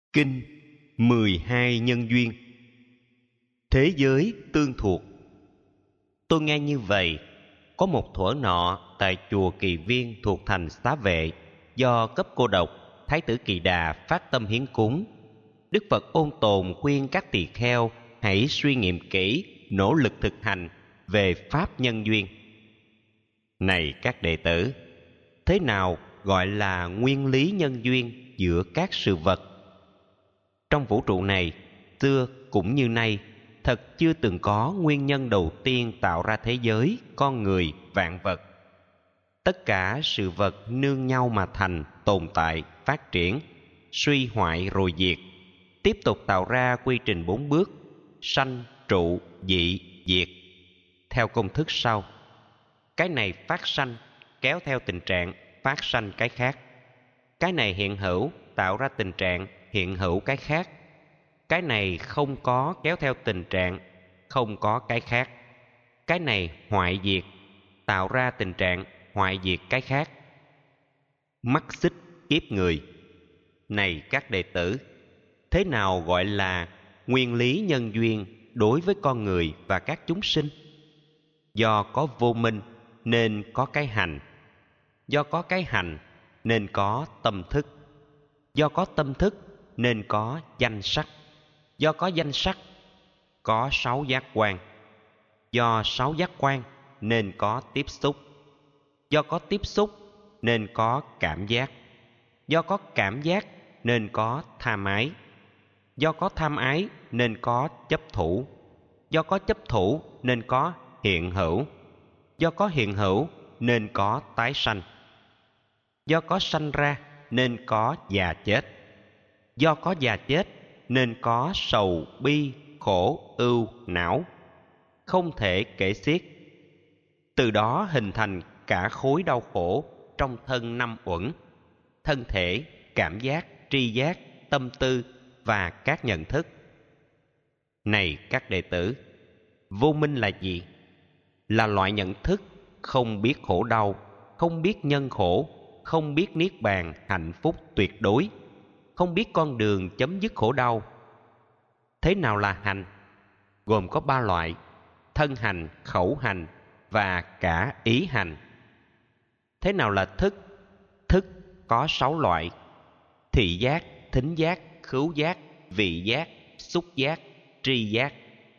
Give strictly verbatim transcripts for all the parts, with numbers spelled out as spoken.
Kinh mười hai Nhân Duyên. Thế giới tương thuộc. Tôi nghe như vậy, có một thuở nọ tại chùa Kỳ Viên thuộc thành Xá Vệ, do cấp cô độc, Thái tử Kỳ Đà phát tâm hiến cúng. Đức Phật ôn tồn khuyên các tỳ kheo hãy suy nghiệm kỹ, nỗ lực thực hành về pháp nhân duyên. Này các đệ tử, thế nào gọi là nguyên lý nhân duyên giữa các sự vật? Trong vũ trụ này, xưa cũng như nay, thật chưa từng có nguyên nhân đầu tiên tạo ra thế giới, con người, vạn vật. Tất cả sự vật nương nhau mà thành, tồn tại, phát triển, suy hoại rồi diệt, tiếp tục tạo ra quy trình bốn bước: sanh, trụ, dị, diệt, theo công thức sau. Cái này phát sanh kéo theo tình trạng phát sanh cái khác. Cái này hiện hữu tạo ra tình trạng hiện hữu cái khác. Cái này không có kéo theo tình trạng không có cái khác. Cái này hoại diệt tạo ra tình trạng hoại diệt cái khác. Mắc xích kiếp người. Này các đệ tử, thế nào gọi là nguyên lý nhân duyên đối với con người và các chúng sinh? Do có vô minh nên có cái hành. Do có cái hành nên có tâm thức. Do có tâm thức nên có danh sắc. Do có danh sắc có sáu giác quan. Do sáu giác quan nên có tiếp xúc. Do có tiếp xúc nên có cảm giác. Do có cảm giác nên có tham ái. Do có tham ái nên có chấp thủ. Do có chấp thủ nên có hiện hữu. Do có hiện hữu nên có tái sanh. Do có sanh ra nên có già chết. Do có già chết nên có sầu, bi, khổ, ưu, não, không thể kể xiết. Từ đó hình thành cả khối đau khổ trong thân năm uẩn: thân thể, cảm giác, tri giác, tâm tư và các nhận thức. Này các đệ tử, vô minh là gì? Là loại nhận thức không biết khổ đau, không biết nhân khổ, không biết niết bàn hạnh phúc tuyệt đối, không biết con đường chấm dứt khổ đau. Thế nào là hành? Gồm có ba loại: thân hành, khẩu hành và cả ý hành. Thế nào là thức? Thức có sáu loại: thị giác, thính giác, khứu giác, vị giác, xúc giác, tri giác.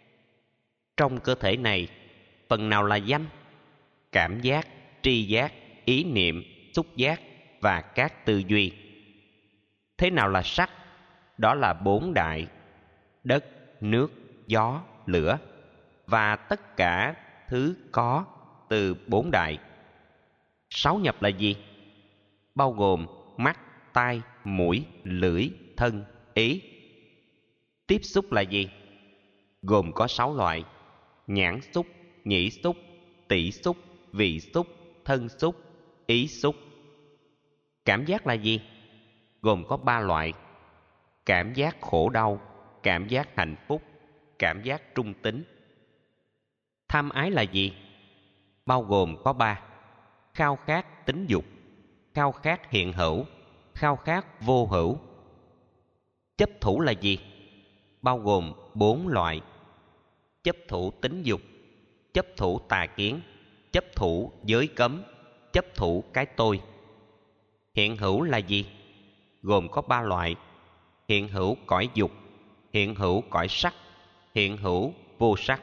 Trong cơ thể này, phần nào là danh? Cảm giác, tri giác, ý niệm, xúc giác và các tư duy. Thế nào là sắc? Đó là bốn đại: đất, nước, gió, lửa và tất cả thứ có từ bốn đại. Sáu nhập là gì? Bao gồm mắt, tai, mũi, lưỡi, thân, ý. Tiếp xúc là gì? Gồm có sáu loại: nhãn xúc, nhĩ xúc, tỷ xúc, vị xúc, thân xúc, ý xúc. Cảm giác là gì? Gồm có ba loại: cảm giác khổ đau, cảm giác hạnh phúc, cảm giác trung tính. Tham ái là gì? Bao gồm có ba: khao khát tính dục, khao khát hiện hữu, khao khát vô hữu. Chấp thủ là gì? Bao gồm bốn loại: chấp thủ tính dục, chấp thủ tà kiến, chấp thủ giới cấm, chấp thủ cái tôi. Hiện hữu là gì? Gồm có ba loại: hiện hữu cõi dục, hiện hữu cõi sắc, hiện hữu vô sắc.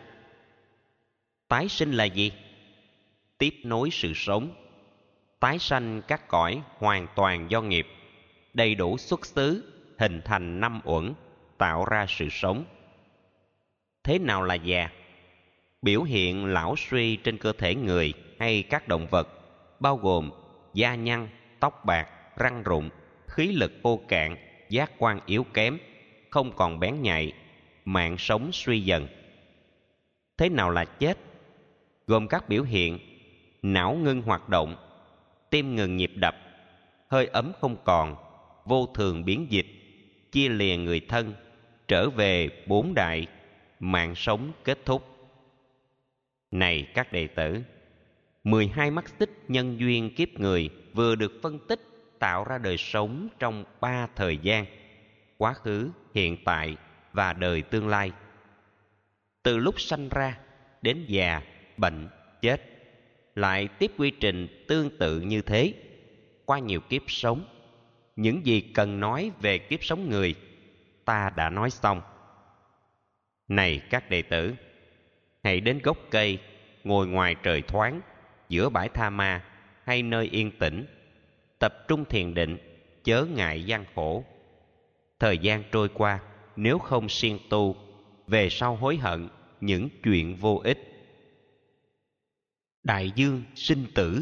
Tái sinh là gì? Tiếp nối sự sống. Tái sanh các cõi hoàn toàn do nghiệp, đầy đủ xuất xứ, hình thành năm uẩn, tạo ra sự sống. Thế nào là già? Biểu hiện lão suy trên cơ thể người hay các động vật, bao gồm da nhăn, tóc bạc, răng rụng, khí lực khô cạn, giác quan yếu kém, không còn bén nhạy, mạng sống suy dần. Thế nào là chết? Gồm các biểu hiện: não ngưng hoạt động, tim ngừng nhịp đập, hơi ấm không còn, vô thường biến dịch, chia lìa người thân, trở về bốn đại, mạng sống kết thúc. Này các đệ tử, mười hai mắt xích nhân duyên kiếp người vừa được phân tích tạo ra đời sống trong ba thời gian. quá khứ, hiện tại và đời tương lai. Từ lúc sanh ra đến già, bệnh, chết, lại tiếp quy trình tương tự như thế qua nhiều kiếp sống. Những gì cần nói về kiếp sống người, ta đã nói xong. Này các đệ tử, hãy đến gốc cây, ngồi ngoài trời thoáng, giữa bãi tha ma hay nơi yên tĩnh, tập trung thiền định, chớ ngại gian khổ. Thời gian trôi qua, nếu không siêng tu, về sau hối hận những chuyện vô ích. Đại dương sinh tử.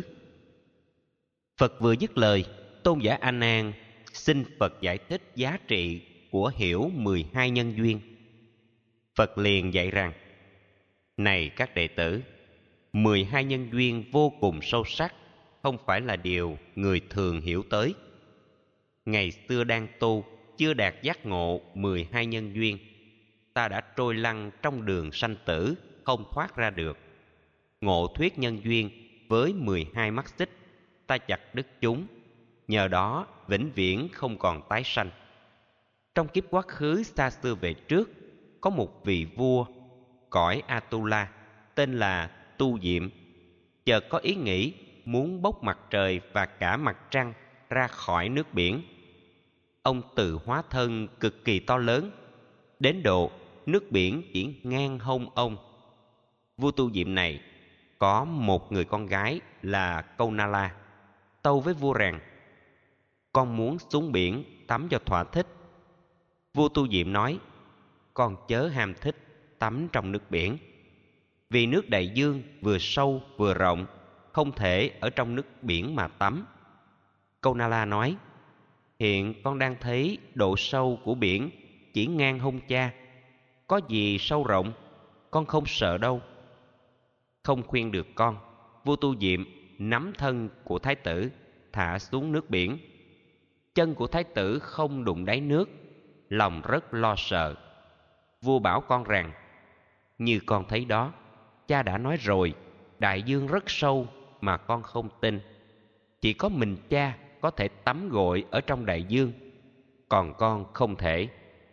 Phật vừa dứt lời, tôn giả A Nan xin Phật giải thích giá trị của hiểu mười hai nhân duyên. Phật liền dạy rằng: này các đệ tử, mười hai nhân duyên vô cùng sâu sắc, không phải là điều người thường hiểu tới. Ngày xưa đang tu, chưa đạt giác ngộ mười hai nhân duyên, ta đã trôi lăn trong đường sanh tử, không thoát ra được. Ngộ thuyết nhân duyên với mười hai mắt xích, ta chặt đứt chúng, nhờ đó vĩnh viễn không còn tái sanh. Trong kiếp quá khứ xa xưa về trước, có một vị vua cõi Atula tên là Tu Diệm, chợt có ý nghĩ muốn bốc mặt trời và cả mặt trăng ra khỏi nước biển. Ông tự hóa thân cực kỳ to lớn, đến độ nước biển chỉ ngang hông ông. Vua Tu Diệm này có một người con gái là Câu Na La, tâu với vua rằng: con muốn xuống biển tắm cho thỏa thích. Vua Tu Diệm nói: con chớ ham thích tắm trong nước biển, vì nước đại dương vừa sâu vừa rộng, không thể ở trong nước biển mà tắm. Câu Na La nói: hiện con đang thấy độ sâu của biển chỉ ngang hông cha, có gì sâu rộng, con không sợ đâu. Không khuyên được con, vua Tu Diệm nắm thân của thái tử thả xuống nước biển. Chân của thái tử không đụng đáy nước, lòng rất lo sợ. Vua bảo con rằng: như con thấy đó, cha đã nói rồi, đại dương rất sâu mà con không tin. Chỉ có mình cha có thể tắm gội ở trong đại dương, còn con không thể.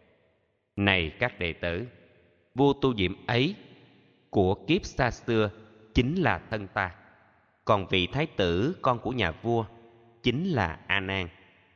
Này các đệ tử, vua Tu Diệm ấy của kiếp xa xưa chính là thân ta, còn vị thái tử con của nhà vua chính là A Nan.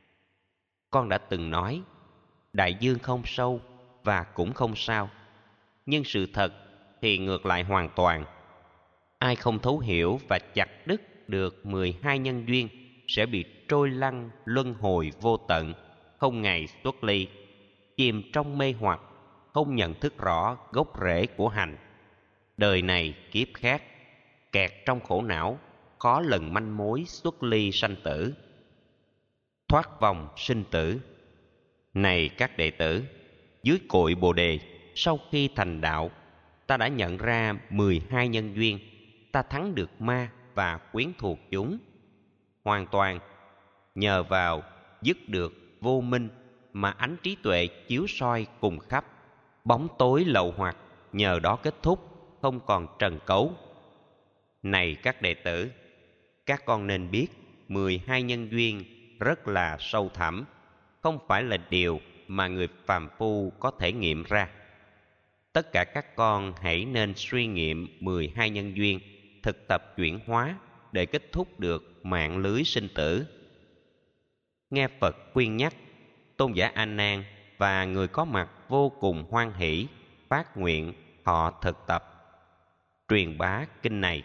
Con đã từng nói đại dương không sâu và cũng không sao, nhưng sự thật thì ngược lại hoàn toàn. Ai không thấu hiểu và chặt đứt được mười hai nhân duyên sẽ bị trôi lăn luân hồi vô tận, không ngày xuất ly, chìm trong mê hoặc, không nhận thức rõ gốc rễ của hành. Đời này kiếp khác, kẹt trong khổ não, khó lần manh mối xuất ly sanh tử, thoát vòng sinh tử. Này các đệ tử, dưới cội Bồ Đề, sau khi thành đạo, ta đã nhận ra mười hai nhân duyên, ta thắng được ma và quyến thuộc chúng. Hoàn toàn nhờ vào dứt được vô minh mà ánh trí tuệ chiếu soi cùng khắp, bóng tối lậu hoặc nhờ đó kết thúc, không còn trần cấu. Này các đệ tử, các con nên biết mười hai nhân duyên rất là sâu thẳm, không phải là điều mà người phàm phu có thể nghiệm ra. Tất cả các con hãy nên suy nghiệm mười hai nhân duyên, thực tập chuyển hóa để kết thúc được mạng lưới sinh tử. Nghe Phật khuyên nhắc, tôn giả A Nan và người có mặt vô cùng hoan hỷ, phát nguyện họ thực tập, truyền bá kinh này.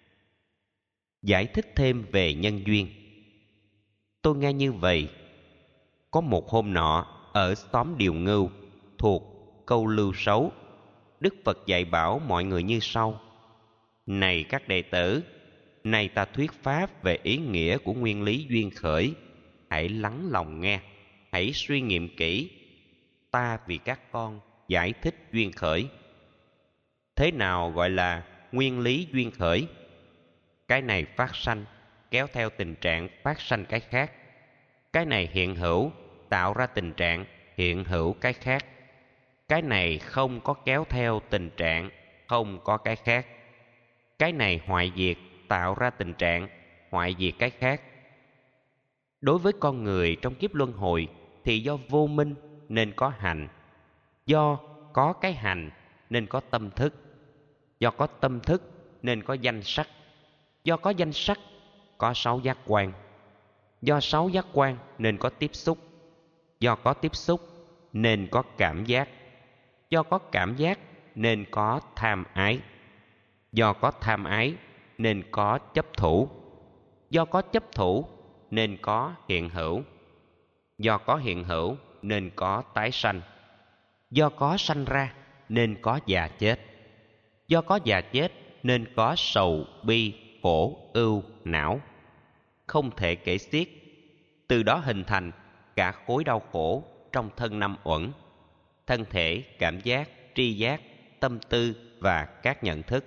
Giải thích thêm về nhân duyên. Tôi nghe như vậy. Có một hôm nọ, ở xóm Điều Ngưu thuộc Câu Lưu Sấu, Đức Phật dạy bảo mọi người như sau: này các đệ tử, nay ta thuyết pháp về ý nghĩa của nguyên lý duyên khởi. Hãy lắng lòng nghe, hãy suy nghiệm kỹ. Ta vì các con giải thích duyên khởi. Thế nào gọi là nguyên lý duyên khởi? Cái này phát sanh kéo theo tình trạng phát sanh cái khác. Cái này hiện hữu tạo ra tình trạng hiện hữu cái khác. Cái này không có kéo theo tình trạng không có cái khác. Cái này hoại diệt tạo ra tình trạng hoại diệt cái khác. Đối với con người trong kiếp luân hồi thì do vô minh nên có hành. Do có cái hành nên có tâm thức. Do có tâm thức nên có danh sắc. Do có danh sắc có sáu giác quan. Do sáu giác quan nên có tiếp xúc. Do có tiếp xúc nên có cảm giác. Do có cảm giác nên có tham ái. Do có tham ái nên có chấp thủ. Do có chấp thủ nên có hiện hữu. Do có hiện hữu nên có tái sanh. Do có sanh ra nên có già chết. Do có già chết nên có sầu, bi, khổ, ưu, não. Không thể kể xiết. Từ đó hình thành cả khối đau khổ trong thân năm uẩn: thân thể, cảm giác, tri giác, tâm tư và các nhận thức.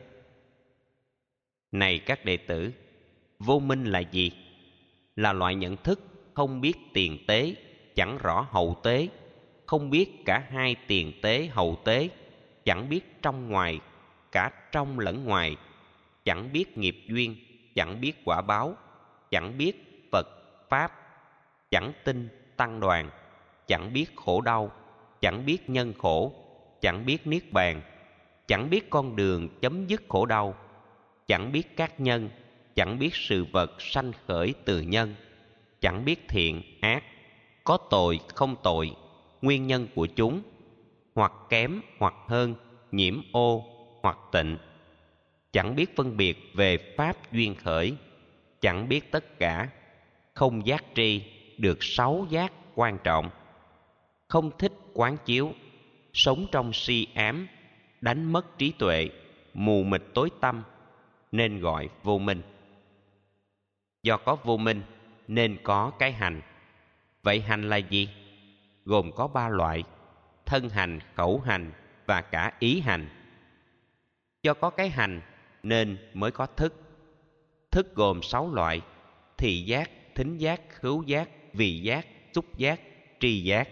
Này các đệ tử, vô minh là gì? Là loại nhận thức không biết tiền tế, chẳng rõ hậu tế, không biết cả hai tiền tế hậu tế, chẳng biết trong ngoài, cả trong lẫn ngoài, chẳng biết nghiệp duyên, chẳng biết quả báo, chẳng biết Phật, Pháp, chẳng tin tăng đoàn, chẳng biết khổ đau, chẳng biết nhân khổ, chẳng biết niết bàn, chẳng biết con đường chấm dứt khổ đau, chẳng biết các nhân, chẳng biết sự vật sanh khởi từ nhân, chẳng biết thiện, ác, có tội, không tội, nguyên nhân của chúng, hoặc kém, hoặc hơn, nhiễm ô, hoặc tịnh. Chẳng biết phân biệt về pháp duyên khởi, chẳng biết tất cả, không giác tri được sáu giác quan trọng, không thích quán chiếu, sống trong si ám, đánh mất trí tuệ, mù mịt tối tăm, nên gọi vô minh. Do có vô minh nên có cái hành. Vậy hành là gì? Gồm có ba loại: thân hành, khẩu hành và cả ý hành. Do có cái hành nên mới có thức. Thức gồm sáu loại: thị giác, thính giác, khứu giác, vị giác, xúc giác, tri giác.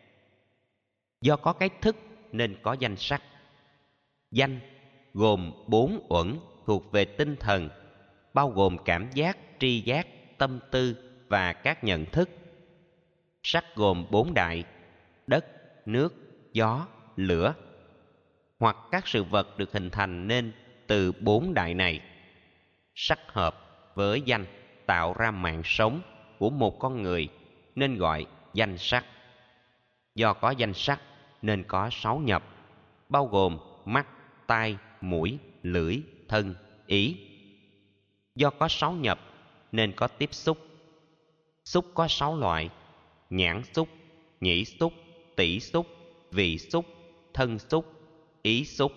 Do có cái thức nên có danh sắc. Danh gồm bốn uẩn thuộc về tinh thần, bao gồm cảm giác, tri giác, tâm tư và các nhận thức. Sắc gồm bốn đại: đất, nước, gió, lửa, hoặc các sự vật được hình thành nên từ bốn đại này. Sắc hợp với danh tạo ra mạng sống của một con người nên gọi danh sắc. Do có danh sắc nên có sáu nhập, bao gồm mắt, tai, mũi, lưỡi, thân, ý. Do có sáu nhập nên có tiếp xúc. Xúc có sáu loại: nhãn xúc, nhĩ xúc, tỷ xúc, vị xúc, thân xúc, ý xúc.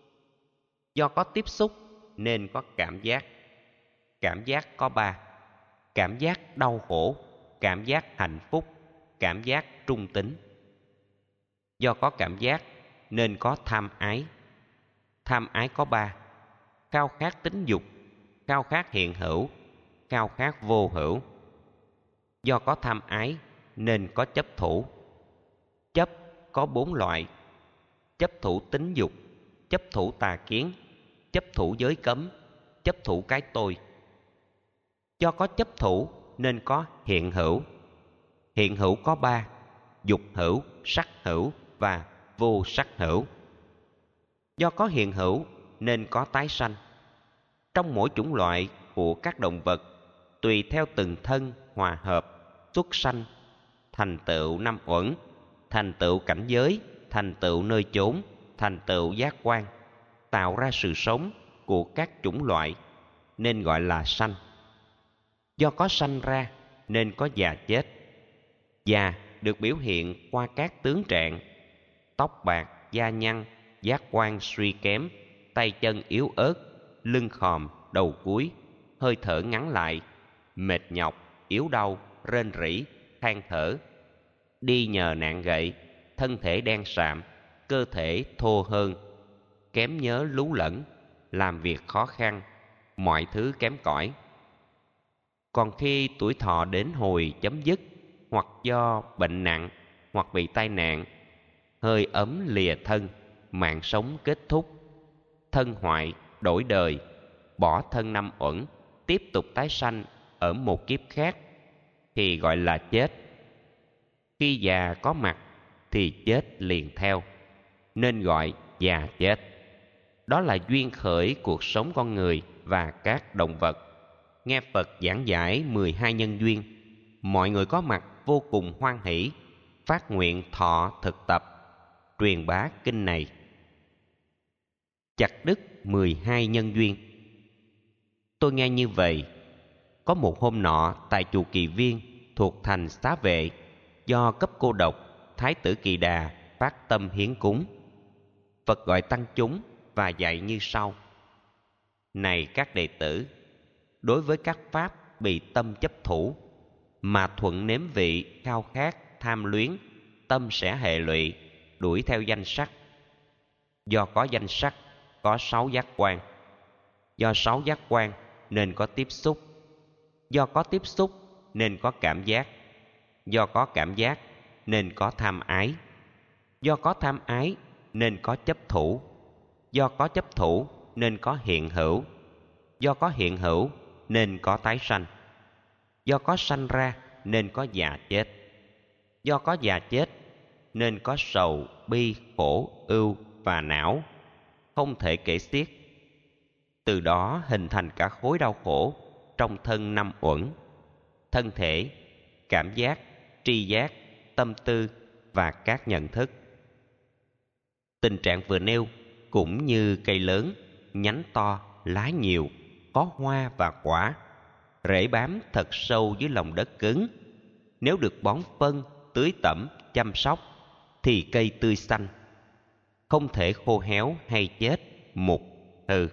Do có tiếp xúc nên có cảm giác. Cảm giác có ba: cảm giác đau khổ, cảm giác hạnh phúc, cảm giác trung tính. Do có cảm giác nên có tham ái. Tham ái có ba: khao khát tính dục, khao khát hiện hữu, khao khát vô hữu. Do có tham ái nên có chấp thủ. Chấp có bốn loại: chấp thủ tính dục, chấp thủ tà kiến, chấp thủ giới cấm, chấp thủ cái tôi. Do có chấp thủ nên có hiện hữu. Hiện hữu có ba: dục hữu, sắc hữu và vô sắc hữu. Do có hiện hữu nên có tái sanh. Trong mỗi chủng loại của các động vật, tùy theo từng thân hòa hợp, xuất sanh, thành tựu năm uẩn, thành tựu cảnh giới, thành tựu nơi chốn, thành tựu giác quan, tạo ra sự sống của các chủng loại nên gọi là sanh. Do có sanh ra nên có già chết. Già được biểu hiện qua các tướng trạng: tóc bạc, da nhăn, giác quan suy kém, tay chân yếu ớt, lưng khòm, đầu cúi, hơi thở ngắn lại, mệt nhọc, yếu đau, rên rỉ, than thở, đi nhờ nạn gậy, thân thể đen sạm, cơ thể thô hơn, kém nhớ lú lẫn, làm việc khó khăn, mọi thứ kém cỏi. Còn khi tuổi thọ đến hồi chấm dứt, hoặc do bệnh nặng, hoặc bị tai nạn, hơi ấm lìa thân, mạng sống kết thúc, thân hoại, đổi đời, bỏ thân năm uẩn, tiếp tục tái sanh ở một kiếp khác, thì gọi là chết. Khi già có mặt thì chết liền theo, nên gọi già chết. Đó là duyên khởi cuộc sống con người và các động vật. Nghe Phật giảng giải mười hai nhân duyên, mọi người có mặt vô cùng hoan hỷ, phát nguyện thọ thực tập, truyền bá kinh này. Chặt đứt mười hai nhân duyên. Tôi nghe như vậy. Có một hôm nọ tại chùa Kỳ Viên thuộc thành Xá Vệ, do cấp cô độc, Thái tử Kỳ Đà phát tâm hiến cúng. Phật gọi tăng chúng và dạy như sau: Này các đệ tử, đối với các pháp bị tâm chấp thủ mà thuận nếm vị khao khát tham luyến, tâm sẽ hệ lụy, đuổi theo danh sắc. Do có danh sắc, có sáu giác quan. Do sáu giác quan nên có tiếp xúc. Do có tiếp xúc nên có cảm giác. Do có cảm giác nên có tham ái. Do có tham ái nên có chấp thủ. Do có chấp thủ nên có hiện hữu. Do có hiện hữu nên có tái sanh. Do có sanh ra nên có già chết. Do có già chết nên có sầu, bi, khổ, ưu và não, không thể kể xiết. Từ đó hình thành cả khối đau khổ trong thân năm uẩn: thân thể, cảm giác, tri giác, tâm tư và các nhận thức. Tình trạng vừa nêu cũng như cây lớn, nhánh to, lá nhiều, có hoa và quả, rễ bám thật sâu dưới lòng đất cứng. Nếu được bón phân, tưới tẩm, chăm sóc thì cây tươi xanh, không thể khô héo hay chết, mục, hư.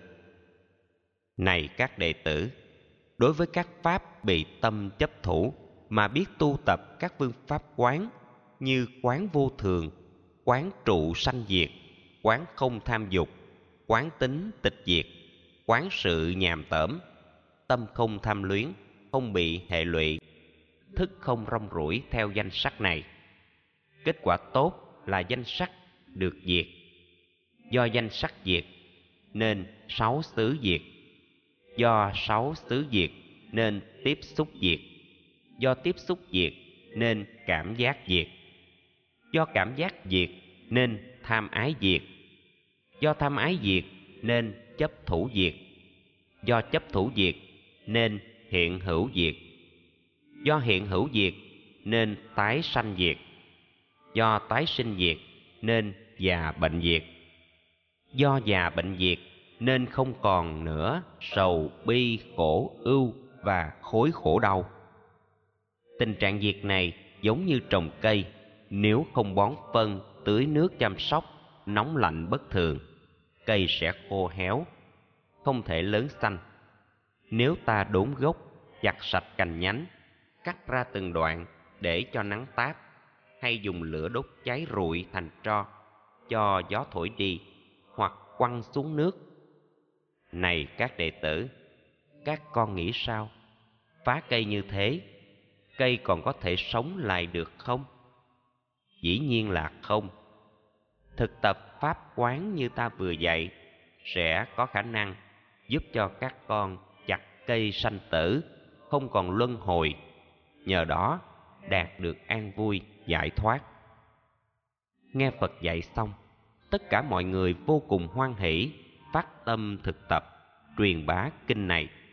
Này các đệ tử, đối với các pháp bị tâm chấp thủ mà biết tu tập các phương pháp quán như quán vô thường, quán trụ sanh diệt, quán không tham dục, quán tính tịch diệt, quán sự nhàm tởm, tâm không tham luyến, không bị hệ lụy, thức không rong ruổi theo danh sắc này. Kết quả tốt là danh sắc được diệt. Do danh sắc diệt nên sáu xứ diệt. Do sáu xứ diệt nên tiếp xúc diệt. Do tiếp xúc diệt nên cảm giác diệt. Do cảm giác diệt nên tham ái diệt. Do tham ái diệt nên chấp thủ diệt. Do chấp thủ diệt nên hiện hữu diệt. Do hiện hữu diệt nên tái sanh diệt. Do tái sinh diệt nên già bệnh diệt. Do già bệnh diệt nên không còn nữa sầu, bi, khổ, ưu và khối khổ đau. Tình trạng diệt này giống như trồng cây, nếu không bón phân, tưới nước chăm sóc, nóng lạnh bất thường, cây sẽ khô héo, không thể lớn xanh. Nếu ta đốn gốc, chặt sạch cành nhánh, cắt ra từng đoạn để cho nắng táp, hay dùng lửa đốt cháy rụi thành tro, cho gió thổi đi, hoặc quăng xuống nước. Này các đệ tử, các con nghĩ sao? Phá cây như thế, cây còn có thể sống lại được không? Dĩ nhiên là không. Thực tập pháp quán như ta vừa dạy sẽ có khả năng giúp cho các con chặt cây sanh tử, không còn luân hồi, nhờ đó đạt được an vui, giải thoát. Nghe Phật dạy xong, tất cả mọi người vô cùng hoan hỷ, phát tâm thực tập, truyền bá kinh này.